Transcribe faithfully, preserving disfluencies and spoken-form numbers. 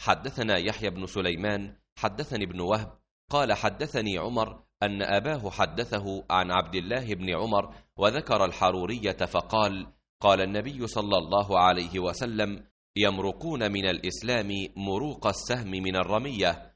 حدثنا يحيى بن سليمان حدثني ابن وهب قال حدثني عمر أن أباه حدثه عن عبد الله بن عمر وذكر الحرورية فقال قال النبي صلى الله عليه وسلم يمرقون من الإسلام مروق السهم من الرمية